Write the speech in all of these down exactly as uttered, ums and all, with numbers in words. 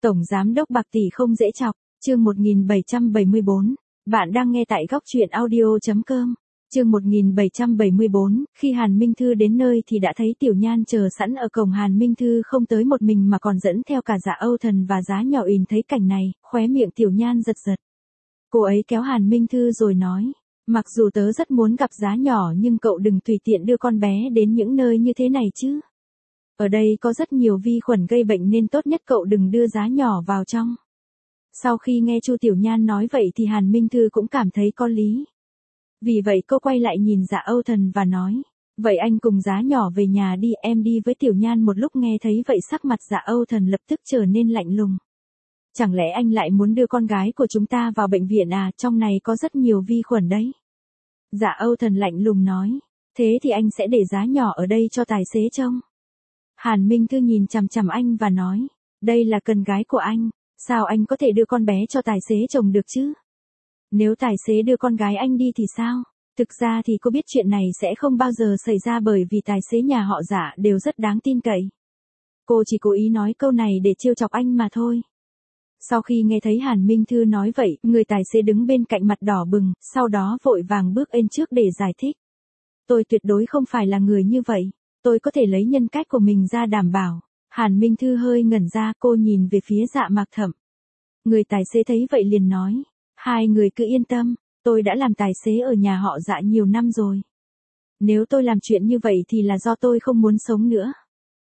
Tổng giám đốc bạc tỷ không dễ chọc, chương một nghìn bảy trăm bảy mươi bốn. Bạn đang nghe tại góc truyện audio.com. Chương một nghìn bảy trăm bảy mươi bốn, khi Hàn Minh Thư đến nơi thì đã thấy Tiểu Nhan chờ sẵn ở cổng. Hàn Minh Thư không tới một mình mà còn dẫn theo cả Dạ Âu Thần và Giá Nhỏ Ìn. Thấy cảnh này, khóe miệng Tiểu Nhan giật giật. Cô ấy kéo Hàn Minh Thư rồi nói, mặc dù tớ rất muốn gặp Giá Nhỏ nhưng cậu đừng tùy tiện đưa con bé đến những nơi như thế này chứ. Ở đây có rất nhiều vi khuẩn gây bệnh nên tốt nhất cậu đừng đưa Giá Nhỏ vào trong. Sau khi nghe Chu Tiểu Nhan nói vậy thì Hàn Minh Thư cũng cảm thấy có lý. Vì vậy cô quay lại nhìn Dạ Âu Thần và nói, vậy anh cùng Giá Nhỏ về nhà đi, em đi với Tiểu Nhan. Một lúc nghe thấy vậy sắc mặt Dạ Âu Thần lập tức trở nên lạnh lùng. Chẳng lẽ anh lại muốn đưa con gái của chúng ta vào bệnh viện à, trong này có rất nhiều vi khuẩn đấy. Dạ Âu Thần lạnh lùng nói, thế thì anh sẽ để Giá Nhỏ ở đây cho tài xế trông. Hàn Minh Thư nhìn chằm chằm anh và nói, đây là con gái của anh, sao anh có thể đưa con bé cho tài xế chồng được chứ? Nếu tài xế đưa con gái anh đi thì sao? Thực ra thì cô biết chuyện này sẽ không bao giờ xảy ra bởi vì tài xế nhà họ Dạ đều rất đáng tin cậy. Cô chỉ cố ý nói câu này để trêu chọc anh mà thôi. Sau khi nghe thấy Hàn Minh Thư nói vậy, người tài xế đứng bên cạnh mặt đỏ bừng, sau đó vội vàng bước lên trước để giải thích. Tôi tuyệt đối không phải là người như vậy, tôi có thể lấy nhân cách của mình ra đảm bảo. Hàn Minh Thư hơi ngẩn ra, cô nhìn về phía Dạ Mạc Thẩm. Người tài xế thấy vậy liền nói, hai người cứ yên tâm, tôi đã làm tài xế ở nhà họ Dạ nhiều năm rồi. Nếu tôi làm chuyện như vậy thì là do tôi không muốn sống nữa.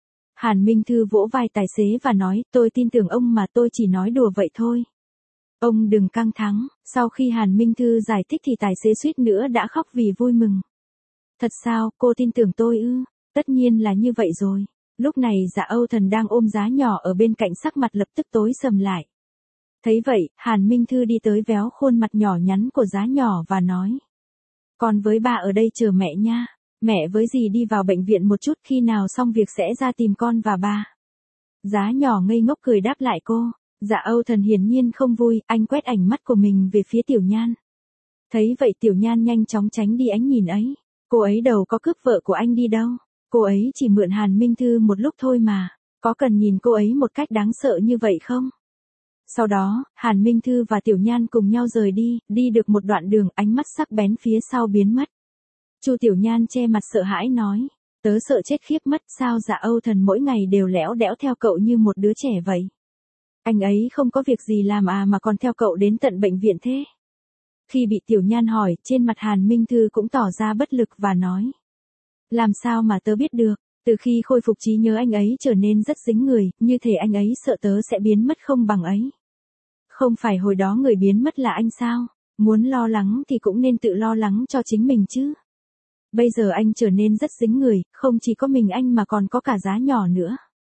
Hàn Minh Thư vỗ vai tài xế và nói, tôi tin tưởng ông mà, tôi chỉ nói đùa vậy thôi. Ông đừng căng thẳng. Sau khi Hàn Minh Thư giải thích thì tài xế suýt nữa đã khóc vì vui mừng. Thật sao, cô tin tưởng tôi ư? Tất nhiên là như vậy rồi. Lúc này Dạ Âu Thần đang ôm Giá Nhỏ ở bên cạnh, sắc mặt lập tức tối sầm lại. Thấy vậy, Hàn Minh Thư đi tới véo khuôn mặt nhỏ nhắn của Giá Nhỏ và nói, con với ba ở đây chờ mẹ nha. Mẹ với dì đi vào bệnh viện một chút, khi nào xong việc sẽ ra tìm con và ba. Giá Nhỏ ngây ngốc cười đáp lại cô. Dạ Âu Thần hiển nhiên không vui, anh quét ánh mắt của mình về phía Tiểu Nhan. Thấy vậy Tiểu Nhan nhanh chóng tránh đi ánh nhìn ấy. Cô ấy đâu có cướp vợ của anh đi đâu. Cô ấy chỉ mượn Hàn Minh Thư một lúc thôi mà. Có cần nhìn cô ấy một cách đáng sợ như vậy không? Sau đó, Hàn Minh Thư và Tiểu Nhan cùng nhau rời đi, đi được một đoạn đường, ánh mắt sắc bén phía sau biến mất. Chu Tiểu Nhan che mặt sợ hãi nói, tớ sợ chết khiếp mất, sao Dạ Âu Thần mỗi ngày đều lẽo đẽo theo cậu như một đứa trẻ vậy? Anh ấy không có việc gì làm à mà còn theo cậu đến tận bệnh viện thế? Khi bị Tiểu Nhan hỏi, trên mặt Hàn Minh Thư cũng tỏ ra bất lực và nói, làm sao mà tớ biết được, từ khi khôi phục trí nhớ anh ấy trở nên rất dính người, như thể anh ấy sợ tớ sẽ biến mất không bằng ấy. Không phải hồi đó người biến mất là anh sao? Muốn lo lắng thì cũng nên tự lo lắng cho chính mình chứ. Bây giờ anh trở nên rất dính người, không chỉ có mình anh mà còn có cả Giá Nhỏ nữa.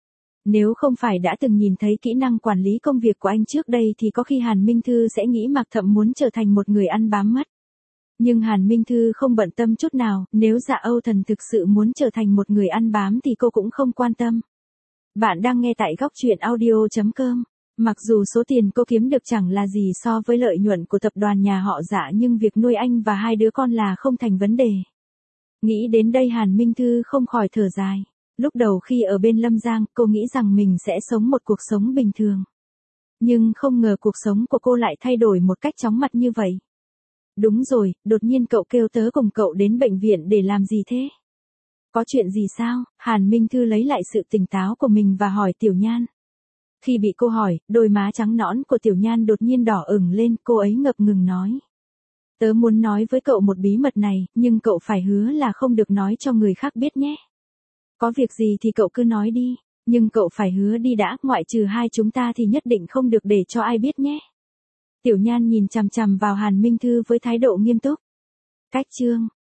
Nếu không phải đã từng nhìn thấy kỹ năng quản lý công việc của anh trước đây thì có khi Hàn Minh Thư sẽ nghĩ Mạc Thẩm muốn trở thành một người ăn bám mất. Nhưng Hàn Minh Thư không bận tâm chút nào, nếu Dạ Âu Thần thực sự muốn trở thành một người ăn bám thì cô cũng không quan tâm. Bạn đang nghe tại góc truyện audio.com. Mặc dù số tiền cô kiếm được chẳng là gì so với lợi nhuận của tập đoàn nhà họ Dạ nhưng việc nuôi anh và hai đứa con là không thành vấn đề. Nghĩ đến đây Hàn Minh Thư không khỏi thở dài. Lúc đầu khi ở bên Lâm Giang, cô nghĩ rằng mình sẽ sống một cuộc sống bình thường. Nhưng không ngờ cuộc sống của cô lại thay đổi một cách chóng mặt như vậy. Đúng rồi, đột nhiên cậu kêu tớ cùng cậu đến bệnh viện để làm gì thế? Có chuyện gì sao? Hàn Minh Thư lấy lại sự tỉnh táo của mình và hỏi Tiểu Nhan. Khi bị cô hỏi, đôi má trắng nõn của Tiểu Nhan đột nhiên đỏ ửng lên, cô ấy ngập ngừng nói. Tớ muốn nói với cậu một bí mật này, nhưng cậu phải hứa là không được nói cho người khác biết nhé. Có việc gì thì cậu cứ nói đi, nhưng cậu phải hứa đi đã, ngoại trừ hai chúng ta thì nhất định không được để cho ai biết nhé. Tiểu Nhan nhìn chằm chằm vào Hàn Minh Thư với thái độ nghiêm túc. Cách chương,